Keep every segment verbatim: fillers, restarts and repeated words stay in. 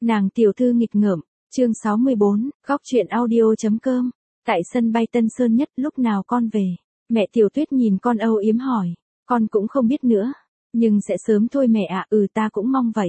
Nàng tiểu thư nghịch ngợm, chương sáu mươi bốn, góc truyện audio.com. Tại sân bay Tân Sơn Nhất, lúc nào con về? Mẹ Tiểu Tuyết nhìn con âu yếm hỏi. Con cũng không biết nữa. Nhưng sẽ sớm thôi mẹ ạ. Ừ, ta cũng mong vậy.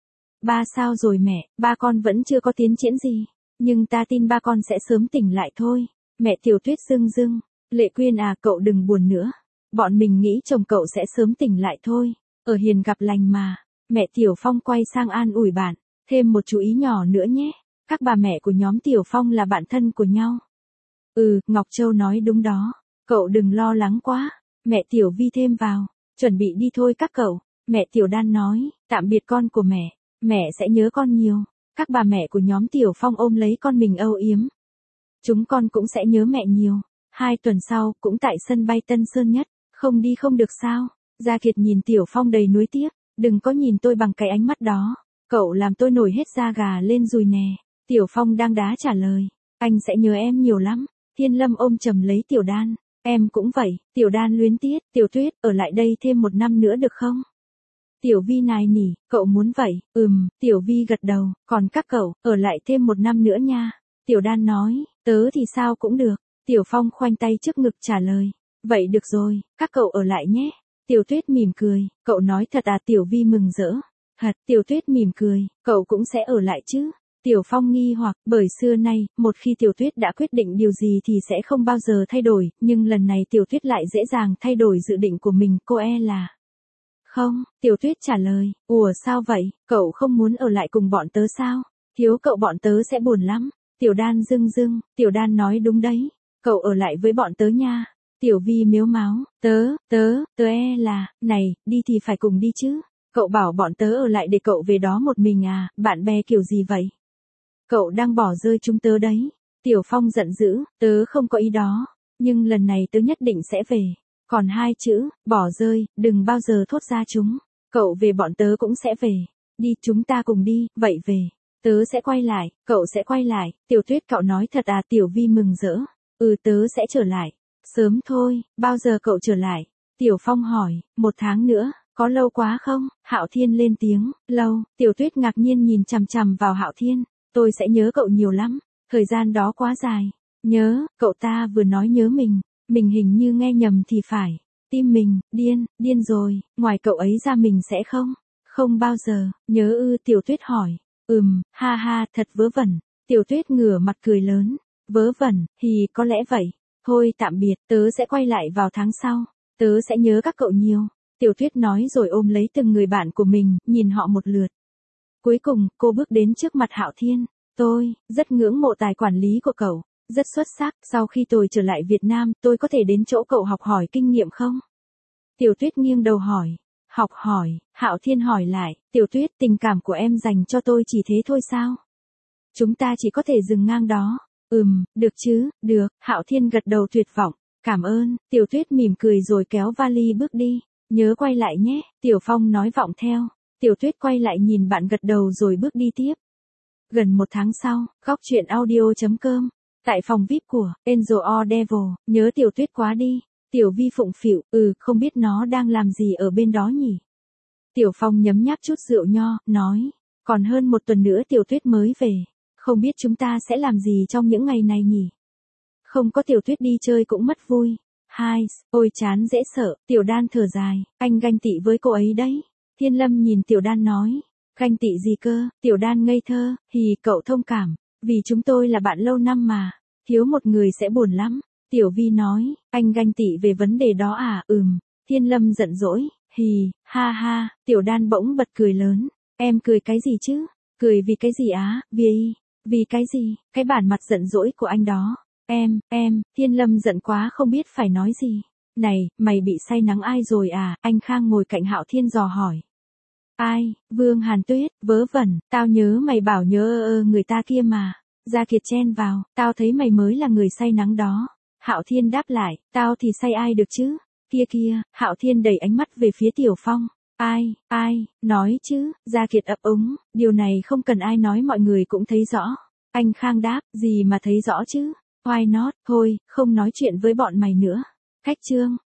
Ba sao rồi mẹ? Ba con vẫn chưa có tiến triển gì. Nhưng ta tin ba con sẽ sớm tỉnh lại thôi. Mẹ Tiểu Tuyết rưng rưng. Lệ Quyên à, cậu đừng buồn nữa. Bọn mình nghĩ chồng cậu sẽ sớm tỉnh lại thôi. Ở hiền gặp lành mà. Mẹ Tiểu Phong quay sang an ủi bạn. Thêm một chú ý nhỏ nữa nhé. Các bà mẹ của nhóm Tiểu Phong là bạn thân của nhau. Ừ, Ngọc Châu nói đúng đó. Cậu đừng lo lắng quá. Mẹ Tiểu Vi thêm vào. Chuẩn bị đi thôi các cậu. Mẹ Tiểu Đan nói, tạm biệt con của mẹ. Mẹ sẽ nhớ con nhiều. Các bà mẹ của nhóm Tiểu Phong ôm lấy con mình âu yếm. Chúng con cũng sẽ nhớ mẹ nhiều. Hai tuần sau, cũng tại sân bay Tân Sơn Nhất. Không đi không được sao? Gia Kiệt nhìn Tiểu Phong đầy nuối tiếc. Đừng có nhìn tôi bằng cái ánh mắt đó. Cậu làm tôi nổi hết da gà lên rồi nè. Tiểu Phong đang đá trả lời. Anh sẽ nhớ em nhiều lắm. Thiên Lâm ôm chầm lấy Tiểu Đan. Em cũng vậy. Tiểu Đan luyến tiếc. Tiểu Tuyết, ở lại đây thêm một năm nữa được không? Tiểu Vi nài nỉ, cậu muốn vậy? Ừm, Tiểu Vi gật đầu. Còn các cậu, ở lại thêm một năm nữa nha. Tiểu Đan nói, tớ thì sao cũng được. Tiểu Phong khoanh tay trước ngực trả lời. Vậy được rồi, các cậu ở lại nhé. Tiểu Tuyết mỉm cười. Cậu nói thật à? Tiểu Vi mừng rỡ. Thật. Tiểu Tuyết mỉm cười. Cậu cũng sẽ ở lại chứ? Tiểu Phong nghi hoặc, bởi xưa nay, một khi Tiểu Tuyết đã quyết định điều gì thì sẽ không bao giờ thay đổi, nhưng lần này Tiểu Tuyết lại dễ dàng thay đổi dự định của mình, cô e là... Không, Tiểu Tuyết trả lời, ủa sao vậy, cậu không muốn ở lại cùng bọn tớ sao? Thiếu cậu bọn tớ sẽ buồn lắm. Tiểu Đan rưng rưng, Tiểu Đan nói đúng đấy, cậu ở lại với bọn tớ nha. Tiểu Vi mếu máo, tớ, tớ, tớ e là, này, đi thì phải cùng đi chứ. Cậu bảo bọn tớ ở lại để cậu về đó một mình à, bạn bè kiểu gì vậy? Cậu đang bỏ rơi chúng tớ đấy. Tiểu Phong giận dữ, tớ không có ý đó. Nhưng lần này tớ nhất định sẽ về. Còn hai chữ, bỏ rơi, đừng bao giờ thốt ra chúng. Cậu về bọn tớ cũng sẽ về. Đi, chúng ta cùng đi, vậy về. Tớ sẽ quay lại, cậu sẽ quay lại. Tiểu Tuyết cậu nói thật à? Tiểu Vi mừng rỡ. Ừ, tớ sẽ trở lại. Sớm thôi, bao giờ cậu trở lại? Tiểu Phong hỏi, một tháng nữa. Có lâu quá không? Hạo Thiên lên tiếng, lâu. Tiểu Tuyết ngạc nhiên nhìn chằm chằm vào Hạo Thiên. Tôi sẽ nhớ cậu nhiều lắm. Thời gian đó quá dài. Nhớ, cậu ta vừa nói nhớ mình. Mình hình như nghe nhầm thì phải. Tim mình, điên, điên rồi. Ngoài cậu ấy ra mình sẽ không. Không bao giờ. Nhớ ư? Tiểu Tuyết hỏi. Ừm, ha ha, thật vớ vẩn. Tiểu Tuyết ngửa mặt cười lớn. Vớ vẩn, thì có lẽ vậy. Thôi tạm biệt, tớ sẽ quay lại vào tháng sau. Tớ sẽ nhớ các cậu nhiều. Tiểu Tuyết nói rồi ôm lấy từng người bạn của mình, nhìn họ một lượt. Cuối cùng, cô bước đến trước mặt Hạo Thiên. Tôi, rất ngưỡng mộ tài quản lý của cậu. Rất xuất sắc. Sau khi tôi trở lại Việt Nam, tôi có thể đến chỗ cậu học hỏi kinh nghiệm không? Tiểu Tuyết nghiêng đầu hỏi. Học hỏi, Hạo Thiên hỏi lại. Tiểu Tuyết, tình cảm của em dành cho tôi chỉ thế thôi sao? Chúng ta chỉ có thể dừng ngang đó. Ừm, được chứ, được. Hạo Thiên gật đầu tuyệt vọng. Cảm ơn. Tiểu Tuyết mỉm cười rồi kéo vali bước đi. Nhớ quay lại nhé. Tiểu Phong nói vọng theo. Tiểu Tuyết quay lại nhìn bạn gật đầu rồi bước đi tiếp. Gần một tháng sau, góc truyện audio.com. Tại phòng vi ai pi của Angel or Devil, nhớ Tiểu Tuyết quá đi. Tiểu Vi phụng phịu, ừ, không biết nó đang làm gì ở bên đó nhỉ? Tiểu Phong nhấm nháp chút rượu nho, nói. Còn hơn một tuần nữa Tiểu Tuyết mới về. Không biết chúng ta sẽ làm gì trong những ngày này nhỉ? Không có Tiểu Tuyết đi chơi cũng mất vui. Hai, ôi chán dễ sợ. Tiểu Đan thở dài, anh ganh tị với cô ấy đấy. Thiên Lâm nhìn Tiểu Đan nói. Ganh tị gì cơ? Tiểu Đan ngây thơ, hì, cậu thông cảm. Vì chúng tôi là bạn lâu năm mà. Thiếu một người sẽ buồn lắm. Tiểu Vi nói, anh ganh tị về vấn đề đó à? Ừm. Thiên Lâm giận dỗi, hì, ha ha. Tiểu Đan bỗng bật cười lớn. Em cười cái gì chứ? Cười vì cái gì á? Vì, vì cái gì? Cái bản mặt giận dỗi của anh đó. Em, em, Thiên Lâm giận quá không biết phải nói gì. Này, mày bị say nắng ai rồi à? Anh Khang ngồi cạnh Hạo Thiên dò hỏi. Ai? Vương Hàn Tuyết, vớ vẩn, tao nhớ mày bảo nhớ ơ ơ người ta kia mà. Gia Kiệt chen vào, tao thấy mày mới là người say nắng đó. Hạo Thiên đáp lại, tao thì say ai được chứ? Kia kia, Hạo Thiên đẩy ánh mắt về phía Tiểu Phong. Ai, ai, nói chứ, Gia Kiệt ấp úng, điều này không cần ai nói mọi người cũng thấy rõ. Anh Khang đáp, gì mà thấy rõ chứ? Why not, thôi, không nói chuyện với bọn mày nữa. Cách chương.